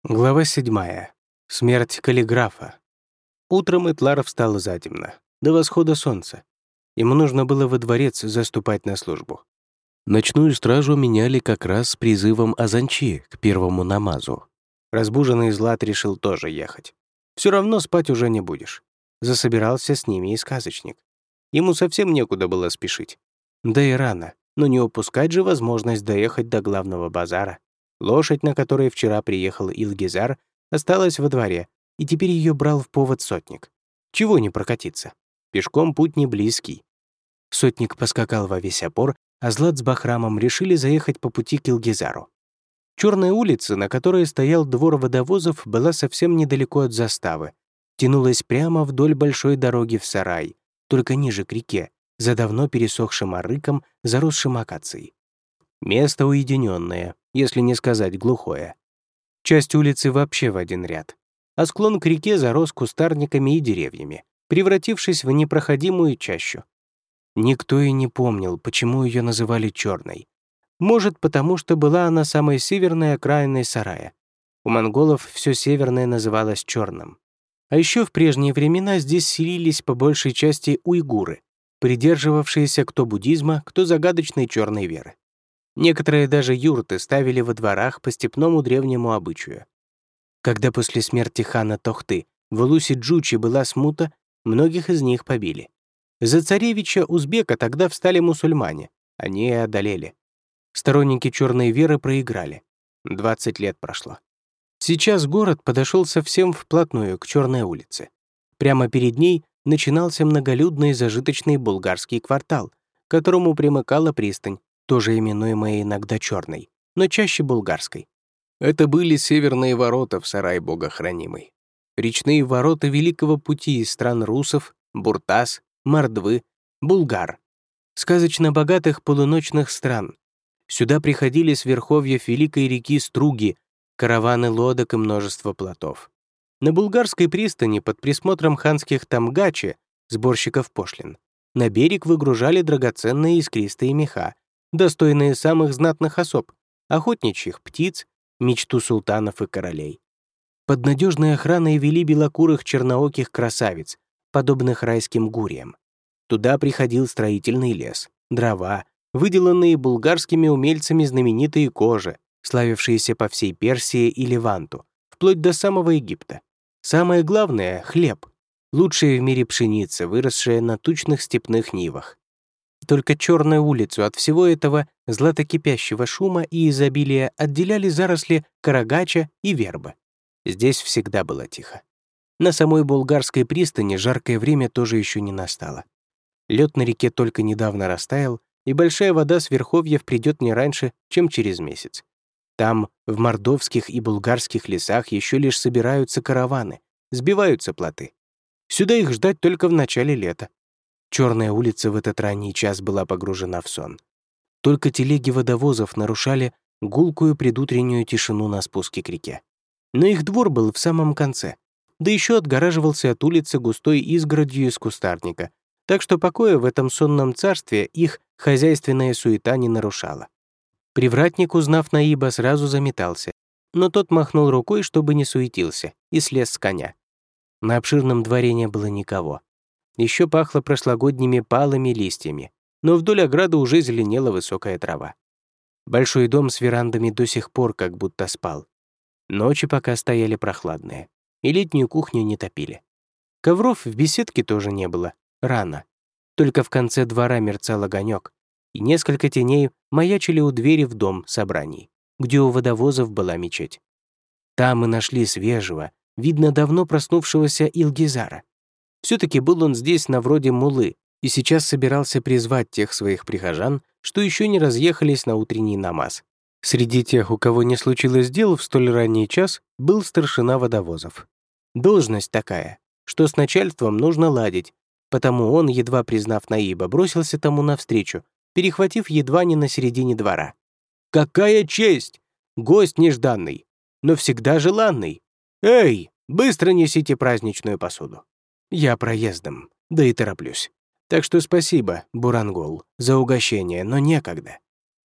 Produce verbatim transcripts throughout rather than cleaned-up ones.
Глава седьмая. Смерть каллиграфа. Утром Этлар встал затемно, до восхода солнца. Ему нужно было во дворец заступать на службу. Ночную стражу меняли как раз с призывом Азанчи к первому намазу. Разбуженный Злат решил тоже ехать. Все равно спать уже не будешь. Засобирался с ними и сказочник. Ему совсем некуда было спешить. Да и рано, но не упускать же возможность доехать до главного базара. Лошадь, на которой вчера приехал Илгизар, осталась во дворе, и теперь ее брал в повод сотник. Чего не прокатиться? Пешком путь не близкий. Сотник поскакал во весь опор, а Злат с Бахрамом решили заехать по пути к Илгизару. Черная улица, на которой стоял двор водовозов, была совсем недалеко от заставы. Тянулась прямо вдоль большой дороги в сарай, только ниже к реке, за давно пересохшим арыком, заросшим акацией. Место уединенное, если не сказать глухое. Часть улицы вообще в один ряд, а склон к реке зарос кустарниками и деревьями, превратившись в непроходимую чащу. Никто и не помнил, почему ее называли черной. Может, потому что была она самой северной окраиной сарая. У монголов все северное называлось черным. А еще в прежние времена здесь селились по большей части уйгуры, придерживавшиеся кто буддизма, кто загадочной черной веры. Некоторые даже юрты ставили во дворах по степному древнему обычаю. Когда после смерти хана Тохты в Улусе-Джучи была смута, многих из них побили. За царевича Узбека тогда встали мусульмане, они и одолели. Сторонники черной веры проиграли. двадцать лет прошло. Сейчас город подошел совсем вплотную к Черной улице. Прямо перед ней начинался многолюдный зажиточный булгарский квартал, к которому примыкала пристань, тоже именуемая иногда черной, но чаще булгарской. Это были северные ворота в сарай богохранимый. Речные ворота Великого пути из стран русов, Буртас, Мордвы, Булгар. Сказочно богатых полуночных стран. Сюда приходили с верховьев Великой реки Струги, караваны лодок и множество плотов. На булгарской пристани под присмотром ханских тамгачи, сборщиков пошлин, на берег выгружали драгоценные искристые меха, достойные самых знатных особ, охотничьих птиц, мечту султанов и королей. Под надежной охраной вели белокурых чернооких красавиц, подобных райским гурьям. Туда приходил строительный лес, дрова, выделанные булгарскими умельцами знаменитые кожи, славившиеся по всей Персии и Леванту, вплоть до самого Египта. Самое главное — хлеб, лучшая в мире пшеница, выросшая на тучных степных нивах. Только Черную улицу от всего этого златокипящего шума и изобилия отделяли заросли карагача и вербы. Здесь всегда было тихо. На самой булгарской пристани жаркое время тоже еще не настало. Лед на реке только недавно растаял, и большая вода с верховьев придет не раньше, чем через месяц. Там, в мордовских и булгарских лесах, еще лишь собираются караваны, сбиваются плоты. Сюда их ждать только в начале лета. Черная улица в этот ранний час была погружена в сон. Только телеги водовозов нарушали гулкую предутреннюю тишину на спуске к реке. Но их двор был в самом конце, да еще отгораживался от улицы густой изгородью из кустарника, так что покоя в этом сонном царстве их хозяйственная суета не нарушала. Привратник, узнав Наиба, сразу заметался, но тот махнул рукой, чтобы не суетился, и слез с коня. На обширном дворе не было никого. Еще пахло прошлогодними палыми листьями, но вдоль ограды уже зеленела высокая трава. Большой дом с верандами до сих пор как будто спал. Ночи пока стояли прохладные, и летнюю кухню не топили. Ковров в беседке тоже не было, рано. Только в конце двора мерцал огонек, и несколько теней маячили у двери в дом собраний, где у водовозов была мечеть. Там мы нашли свежего, видно, давно проснувшегося Илгизара. Все-таки был он здесь на вроде муллы и сейчас собирался призвать тех своих прихожан, что еще не разъехались на утренний намаз. Среди тех, у кого не случилось дел в столь ранний час, был старшина водовозов. Должность такая, что с начальством нужно ладить, потому он, едва признав Наиба, бросился тому навстречу, перехватив едва не на середине двора. «Какая честь! Гость нежданный, но всегда желанный! Эй, быстро несите праздничную посуду! Я проездом, да и тороплюсь. Так что спасибо, Бурангол, за угощение, но некогда».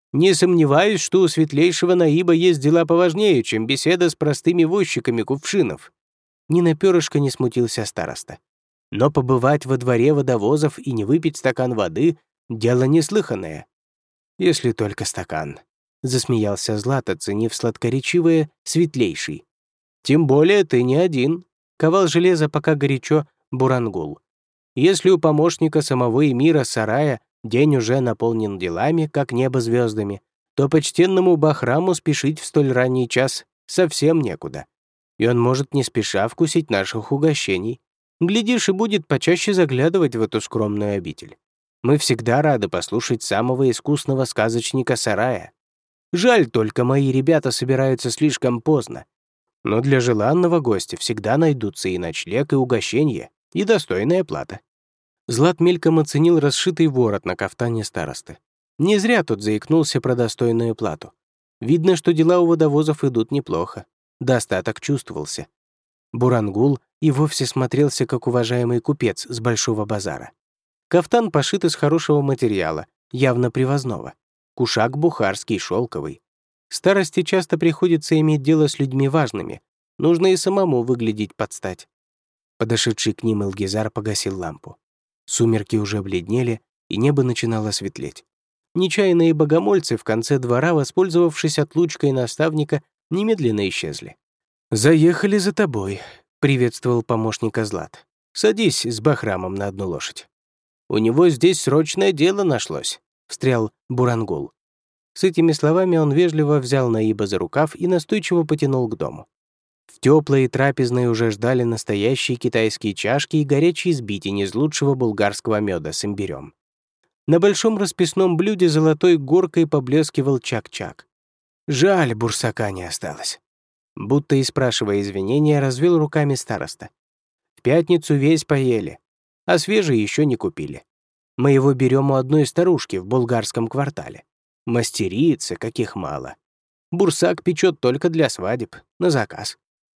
Не сомневаюсь, что у светлейшего Наиба есть дела поважнее, чем беседа с простыми возчиками кувшинов». Ни на перышко не смутился староста. «Но побывать во дворе водовозов и не выпить стакан воды — дело неслыханное». «Если только стакан», — засмеялся Злат, оценив сладкоречивое «светлейший». «Тем более ты не один», — ковал железо пока горячо Бурангул. «Если у помощника самого эмира Сарая день уже наполнен делами, как небо звездами, то почтенному Бахраму спешить в столь ранний час совсем некуда, и он может не спеша вкусить наших угощений. Глядишь, и будет почаще заглядывать в эту скромную обитель. Мы всегда рады послушать самого искусного сказочника Сарая. Жаль только, мои ребята собираются слишком поздно. Но для желанного гостя всегда найдутся и ночлег, и угощение, и достойная плата». Злат мельком оценил расшитый ворот на кафтане старосты. Не зря тот заикнулся про достойную плату. Видно, что дела у водовозов идут неплохо. Достаток чувствовался. Бурангул и вовсе смотрелся, как уважаемый купец с большого базара. Кафтан пошит из хорошего материала, явно привозного. Кушак бухарский, шелковый. Старости часто приходится иметь дело с людьми важными. Нужно и самому выглядеть под стать. Подошедший к ним Илгизар погасил лампу. Сумерки уже бледнели, и небо начинало светлеть. Нечаянные богомольцы в конце двора, воспользовавшись отлучкой наставника, немедленно исчезли. «Заехали за тобой», — приветствовал помощника Злат. «Садись с Бахрамом на одну лошадь». «У него здесь срочное дело нашлось», — встрял Бурангул. С этими словами он вежливо взял Наиба за рукав и настойчиво потянул к дому. В теплой трапезной уже ждали настоящие китайские чашки и горячие сбитень из лучшего булгарского меда с имбирем. На большом расписном блюде золотой горкой поблескивал чак-чак. Жаль, бурсака не осталось. Будто и спрашивая извинения, развел руками староста. В пятницу весь поели, а свежий еще не купили. Мы его берем у одной старушки в булгарском квартале. Мастерицы, каких мало. Бурсак печет только для свадеб, на заказ.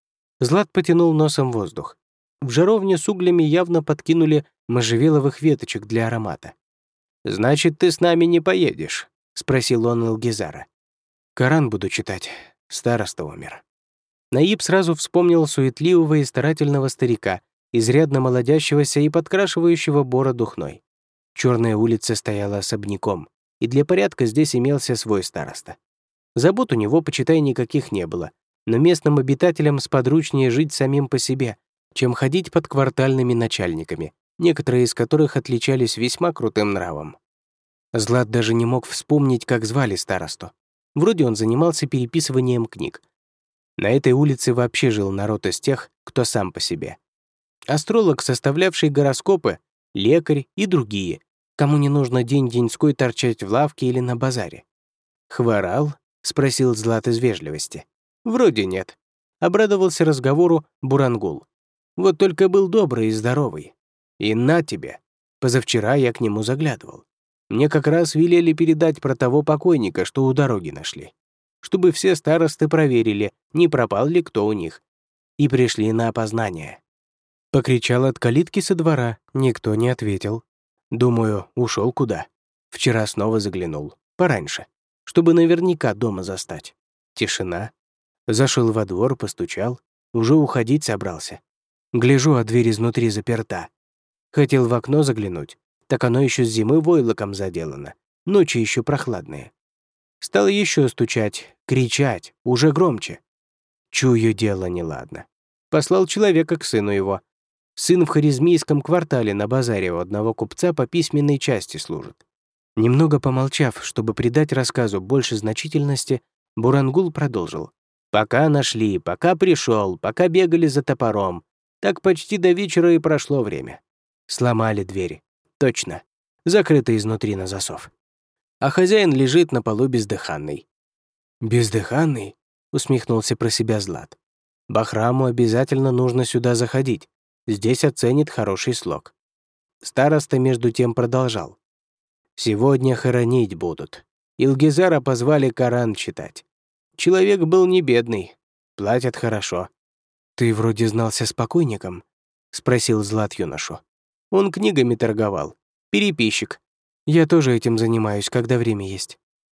Злат потянул носом воздух. В жаровне с углями явно подкинули можжевеловых веточек для аромата. «Значит, ты с нами не поедешь?» — спросил он Илгизара. «Коран буду читать. Староста умер». Наиб сразу вспомнил суетливого и старательного старика, изрядно молодящегося и подкрашивающего бороду хной. Черная улица стояла особняком, и для порядка здесь имелся свой староста. Забот у него, почитай, никаких не было, но местным обитателям сподручнее жить самим по себе, чем ходить под квартальными начальниками, некоторые из которых отличались весьма крутым нравом. Злат даже не мог вспомнить, как звали старосту. Вроде он занимался переписыванием книг. На этой улице вообще жил народ из тех, кто сам по себе. Астролог, составлявший гороскопы, лекарь и другие, кому не нужно день-деньской торчать в лавке или на базаре. «Хворал?» — спросил Злат из вежливости. «Вроде нет». Обрадовался разговору Бурангул. «Вот только был добрый и здоровый. И на тебе. Позавчера я к нему заглядывал. Мне как раз велели передать про того покойника, что у дороги нашли. Чтобы все старосты проверили, не пропал ли кто у них. И пришли на опознание». Покричал от калитки со двора, никто не ответил. Думаю, ушел куда. Вчера снова заглянул, пораньше, чтобы наверняка дома застать. Тишина. Зашел во двор, постучал, уже уходить собрался. Гляжу, а дверь изнутри заперта. Хотел в окно заглянуть, так оно еще с зимы войлоком заделано, ночи еще прохладные. Стал еще стучать, кричать, уже громче. Чую, дело неладно. Послал человека к сыну его. Сын в Хорезмийском квартале на базаре у одного купца по письменной части служит. Немного помолчав, чтобы придать рассказу больше значительности, Бурангул продолжил. «Пока нашли, пока пришел, пока бегали за топором, так почти до вечера и прошло время. Сломали двери. Точно. Закрыто изнутри на засов. А хозяин лежит на полу бездыханный». «Бездыханный?» — усмехнулся про себя Злат. «Бахраму обязательно нужно сюда заходить. Здесь оценит хороший слог». Староста между тем продолжал. «Сегодня хоронить будут. Илгизара позвали Коран читать. Человек был не бедный. Платят хорошо». «Ты вроде знался с покойником?» — спросил Злат юношу. «Он книгами торговал. Переписчик. Я тоже этим занимаюсь, когда время есть.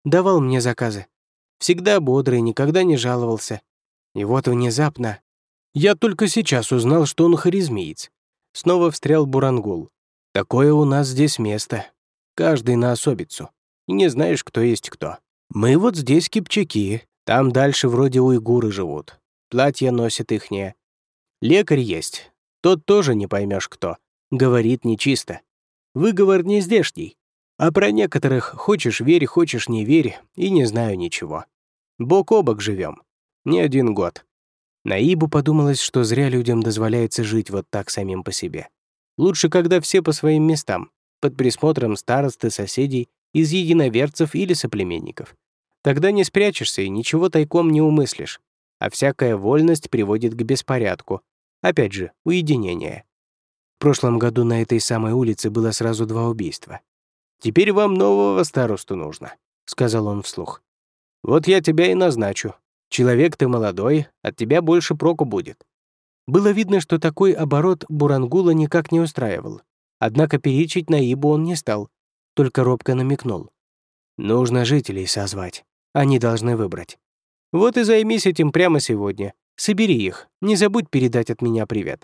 давал мне заказы. Всегда бодрый, никогда не жаловался. И вот внезапно... Я только сейчас узнал, что он харизмиец. Снова встрял Бурангул. Такое у нас здесь место. Каждый на особицу. И не знаешь, кто есть кто. Мы вот здесь кипчаки, там дальше вроде уйгуры живут. Платья носят ихние. Лекарь есть. Тот тоже не поймешь кто. Говорит нечисто. Выговор не здешний. А про некоторых хочешь верь, хочешь не верь, и не знаю ничего. Бок о бок живем. Не один год. Наибу подумалось, что зря людям дозволяется жить вот так самим по себе. Лучше, когда все по своим местам, под присмотром старосты, соседей, из единоверцев или соплеменников. Тогда не спрячешься и ничего тайком не умыслишь, а всякая вольность приводит к беспорядку. Опять же, уединение. В прошлом году на этой самой улице было сразу два убийства. «Теперь вам нового старосту нужно», — сказал он вслух. «Вот я тебя и назначу. Человек ты молодой, от тебя больше проку будет». Было видно, что такой оборот Бурангула никак не устраивал. Однако перечить Наибу он не стал, только робко намекнул. «Нужно жителей созвать. Они должны выбрать. Вот и займись этим прямо сегодня. Собери их, не забудь передать от меня привет».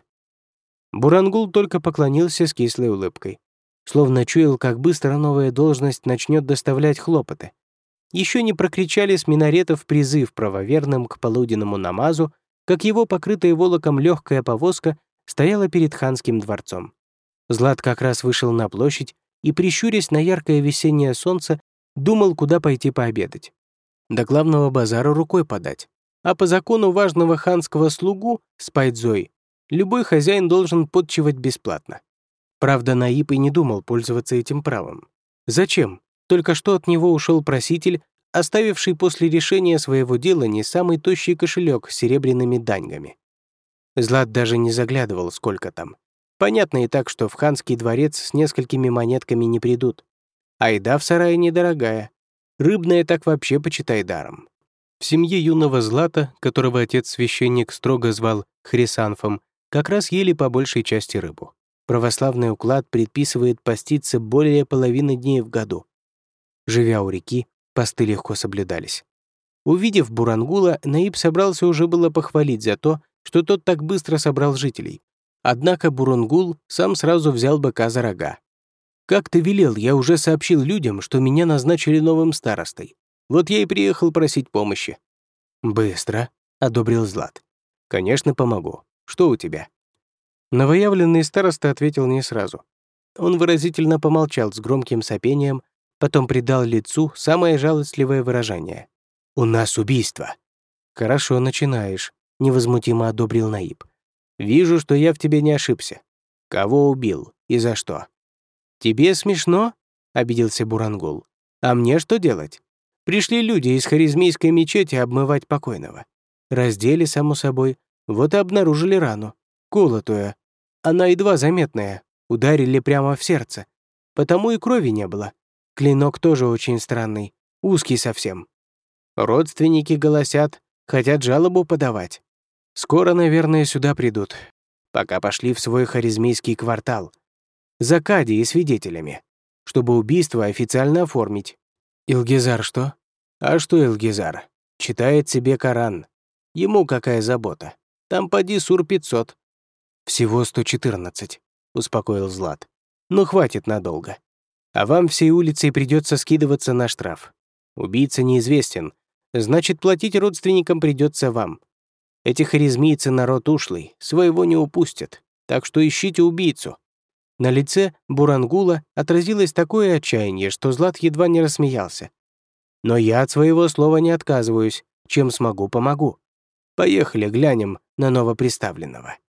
Бурангул только поклонился с кислой улыбкой. Словно чуял, как быстро новая должность начнет доставлять хлопоты. Еще не прокричали с минаретов призыв правоверным к полуденному намазу, как его покрытая волоком легкая повозка стояла перед ханским дворцом. Злат как раз вышел на площадь и, прищурясь на яркое весеннее солнце, думал, куда пойти пообедать. До главного базара рукой подать. А по закону важного ханского слугу с пайдзой любой хозяин должен подчивать бесплатно. Правда, Наиб и не думал пользоваться этим правом. Зачем? Только что от него ушел проситель, оставивший после решения своего дела не самый тощий кошелек с серебряными даньгами. Злат даже не заглядывал, сколько там. Понятно и так, что в ханский дворец с несколькими монетками не придут. А еда в сарае недорогая. Рыбная так вообще почитай даром. В семье юного Злата, которого отец-священник строго звал Хрисанфом, как раз ели по большей части рыбу. Православный уклад предписывает поститься более половины дней в году. Живя у реки, посты легко соблюдались. Увидев Бурангула, Наиб собрался уже было похвалить за то, что тот так быстро собрал жителей. Однако Бурангул сам сразу взял быка за рога. «Как ты велел, я уже сообщил людям, что меня назначили новым старостой. Вот я и приехал просить помощи». «Быстро», — одобрил Злат. «Конечно, помогу. Что у тебя?» Новоявленный староста ответил не сразу. Он выразительно помолчал с громким сопением, потом придал лицу самое жалостливое выражение. «У нас убийство». «Хорошо начинаешь», — невозмутимо одобрил Наиб. «Вижу, что я в тебе не ошибся. Кого убил и за что?» «Тебе смешно?» — обиделся Бурангул. «А мне что делать? Пришли люди из харизмийской мечети обмывать покойного. Раздели, само собой, вот и обнаружили рану. Колотую. Она едва заметная, ударили прямо в сердце. Потому и крови не было. Клинок тоже очень странный, узкий совсем. Родственники голосят, хотят жалобу подавать. Скоро, наверное, сюда придут. Пока пошли в свой харизмийский квартал. За Кади и свидетелями, чтобы убийство официально оформить. Илгизар что? А что Илгизар? Читает себе Коран. Ему какая забота? Там поди сур пятьсот. Всего сто четырнадцать, успокоил Злат. Ну, хватит надолго. А вам всей улицей придется скидываться на штраф. Убийца неизвестен, значит, платить родственникам придется вам. Эти харизмийцы народ ушлый, своего не упустят, так что ищите убийцу». На лице Бурангула отразилось такое отчаяние, что Злат едва не рассмеялся. «Но я от своего слова не отказываюсь, чем смогу, помогу. Поехали, глянем на новоприставленного».